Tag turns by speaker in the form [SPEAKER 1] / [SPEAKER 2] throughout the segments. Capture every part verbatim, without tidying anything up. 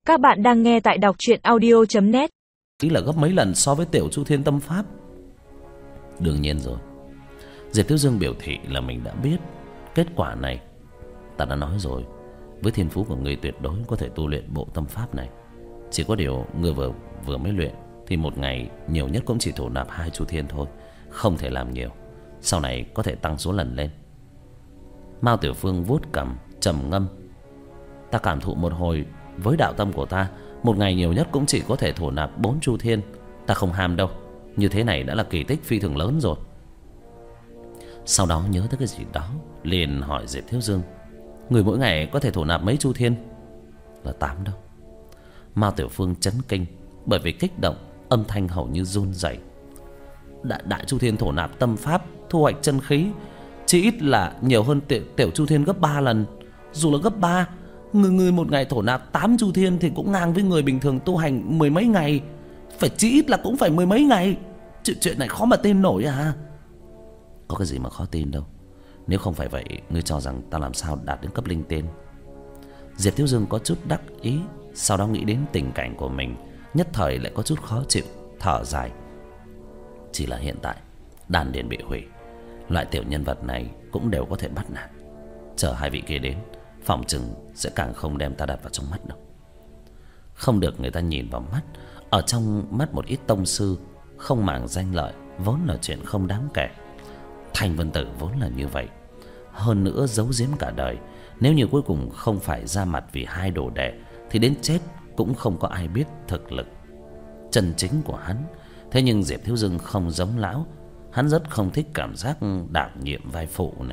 [SPEAKER 1] Các bạn đang nghe tại đọc truyện audio chấm net.
[SPEAKER 2] Ý là gấp mấy lần so với tiểu Chu Thiên tâm pháp. Đương nhiên rồi. Diệp Thiếu Dương biểu thị là mình đã biết kết quả này. Ta đã nói rồi, với thiên phú của người tuyệt đối có thể tu luyện bộ tâm pháp này. Chỉ có điều người vừa vừa mới luyện thì một ngày nhiều nhất cũng chỉ thổ nạp hai Chu Thiên thôi, không thể làm nhiều. Sau này có thể tăng số lần lên. Mao Tiểu Phương vuốt cằm trầm ngâm. Ta cảm thụ một hồi, với đạo tâm của ta, một ngày nhiều nhất cũng chỉ có thể thổ nạp bốn Chu Thiên. Ta không ham đâu, như thế này đã là kỳ tích phi thường lớn rồi. Sau đó nhớ tới cái gì đó, liền hỏi Diệp Thiếu Dương: người mỗi ngày có thể thổ nạp mấy Chu Thiên? Là tám đâu. Mao Tiểu Phương chấn kinh, bởi vì kích động, âm thanh hầu như run rẩy. Đại, đại Chu Thiên thổ nạp tâm pháp, thu hoạch chân khí, chỉ ít là nhiều hơn tiểu, tiểu Chu Thiên gấp ba lần. Dù là gấp ba, người người một ngày thổ nạp tám Chu Thiên thì cũng ngang với người bình thường tu hành mười mấy ngày. Phải chỉ ít là cũng phải mười mấy ngày. Chuyện, chuyện này khó mà tin nổi à? Có cái gì mà khó tin đâu. Nếu không phải vậy, ngươi cho rằng ta làm sao đạt đến cấp linh tiên? Diệp Thiếu Dương có chút đắc ý, sau đó nghĩ đến tình cảnh của mình, nhất thời lại có chút khó chịu, thở dài. Chỉ là hiện tại đan điền bị hủy, loại tiểu nhân vật này cũng đều có thể bắt nạt. Chờ hai vị kia đến, phòng chừng sẽ càng không đem ta đặt vào trong mắt đâu. Không được người ta nhìn vào mắt. Ở trong mắt một ít tông sư, không màng danh lợi vốn là chuyện không đáng kể. Thanh Vân Tử vốn là như vậy. Hơn nữa giấu giếm cả đời. Nếu như cuối cùng không phải ra mặt vì hai đồ đệ, thì đến chết cũng không có ai biết thực lực chân chính của hắn. Thế nhưng Diệp Thiếu Dương không giống lão. Hắn rất không thích cảm giác đảm nhiệm vai phụ này.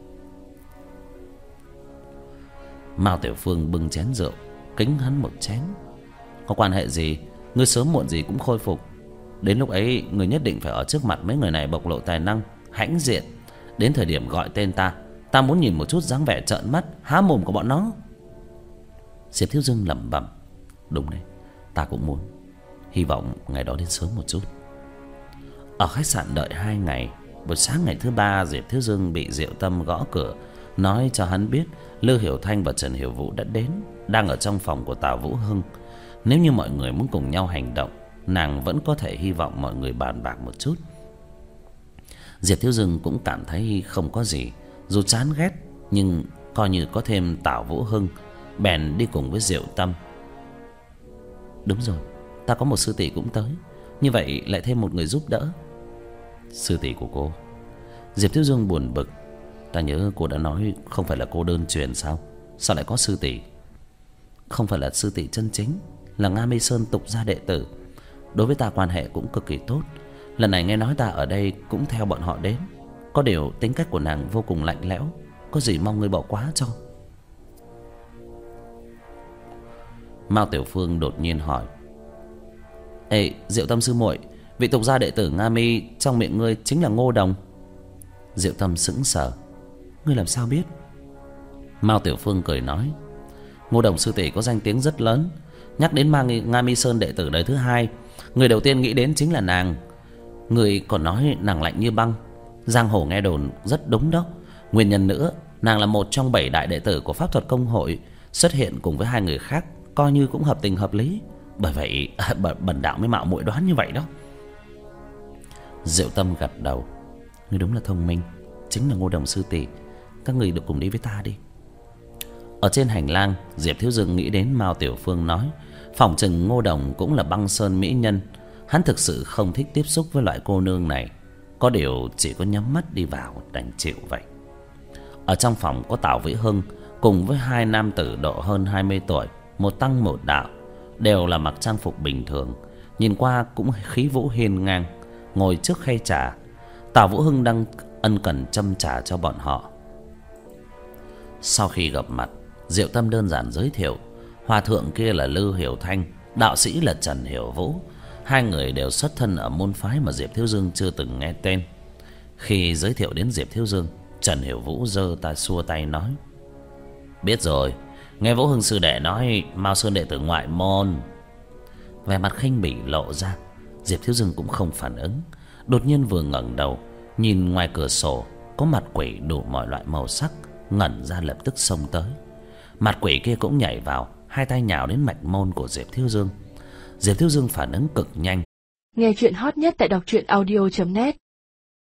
[SPEAKER 2] Mao Tiểu Phương bưng chén rượu, kính hắn một chén. Có quan hệ gì, ngươi sớm muộn gì cũng khôi phục. Đến lúc ấy ngươi nhất định phải ở trước mặt mấy người này bộc lộ tài năng, hãnh diện. Đến thời điểm gọi tên ta, ta muốn nhìn một chút dáng vẻ trợn mắt há mồm của bọn nó. Diệp Thiếu Dương lẩm bẩm: đúng đấy, ta cũng muốn. Hy vọng ngày đó đến sớm một chút. Ở khách sạn đợi hai ngày. Buổi sáng ngày thứ ba, Diệp Thiếu Dương bị Diệu Tâm gõ cửa, nói cho hắn biết Lư Hiểu Thanh và Trần Hiểu Vũ đã đến, đang ở trong phòng của Tào Vũ Hưng. Nếu như mọi người muốn cùng nhau hành động, nàng vẫn có thể hy vọng mọi người bàn bạc một chút. Diệp Thiếu Dương cũng cảm thấy không có gì, dù chán ghét, nhưng coi như có thêm Tào Vũ Hưng, bèn đi cùng với Diệu Tâm. Đúng rồi, ta có một sư tỷ cũng tới, như vậy lại thêm một người giúp đỡ. Sư tỷ của cô? Diệp Thiếu Dương buồn bực. Ta nhớ cô đã nói không phải là cô đơn truyền sao? Sao lại có sư tỷ? Không phải là sư tỷ chân chính, là Nga Mi Sơn tục gia đệ tử. Đối với ta quan hệ cũng cực kỳ tốt. Lần này nghe nói ta ở đây cũng theo bọn họ đến. Có điều tính cách của nàng vô cùng lạnh lẽo, có gì mong ngươi bỏ qua cho. Mao Tiểu Phương đột nhiên hỏi: ê, Diệu Tâm sư muội, vị tục gia đệ tử Nga Mi trong miệng ngươi chính là Ngô Đồng? Diệu Tâm sững sờ: ngươi làm sao biết? Mao Tiểu Phương cười nói: Ngô Đồng sư tỷ có danh tiếng rất lớn. Nhắc đến mang Nga Mi Sơn đệ tử đời thứ hai, người đầu tiên nghĩ đến chính là nàng. Người còn nói nàng lạnh như băng. Giang hồ nghe đồn rất đúng đó. Nguyên nhân nữa, nàng là một trong bảy đại đệ tử của Pháp Thuật Công Hội, xuất hiện cùng với hai người khác coi như cũng hợp tình hợp lý. Bởi vậy bần đạo mới mạo muội đoán như vậy đó. Diệu Tâm gật đầu: ngươi đúng là thông minh, chính là Ngô Đồng sư tỷ. Các người được cùng đi với ta đi. Ở trên hành lang, Diệp Thiếu Dương nghĩ đến Mao Tiểu Phương nói phỏng chừng Ngô Đồng cũng là băng sơn mỹ nhân. Hắn thực sự không thích tiếp xúc với loại cô nương này. Có điều chỉ có nhắm mắt đi vào đành chịu vậy. Ở trong phòng có Tào Vĩ Hưng cùng với hai nam tử độ hơn hai mươi tuổi, một tăng một đạo, đều là mặc trang phục bình thường, nhìn qua cũng khí vũ hiên ngang, ngồi trước khay trà. Tào Vũ Hưng đang ân cần châm trà cho bọn họ. Sau khi gặp mặt, Diệu Tâm đơn giản giới thiệu: hòa thượng kia là Lư Hiểu Thanh, đạo sĩ là Trần Hiểu Vũ. Hai người đều xuất thân ở môn phái mà Diệp Thiếu Dương chưa từng nghe tên. Khi giới thiệu đến Diệp Thiếu Dương, Trần Hiểu Vũ giơ tay xua tay nói: biết rồi, nghe Vũ Hưng sư đệ nói Mao Sơn đệ tử ngoại môn. Vẻ mặt khinh bỉ lộ ra. Diệp Thiếu Dương cũng không phản ứng. Đột nhiên vừa ngẩng đầu nhìn ngoài cửa sổ, có mặt quỷ đủ mọi loại màu sắc ngẩn ra lập tức xông tới. Mặt quỷ kia cũng nhảy vào, hai tay nhào đến mạch môn của Diệp Thiếu Dương. Diệp Thiếu Dương phản ứng cực nhanh.
[SPEAKER 3] Nghe chuyện hot nhất tại đọc truyện audio chấm net.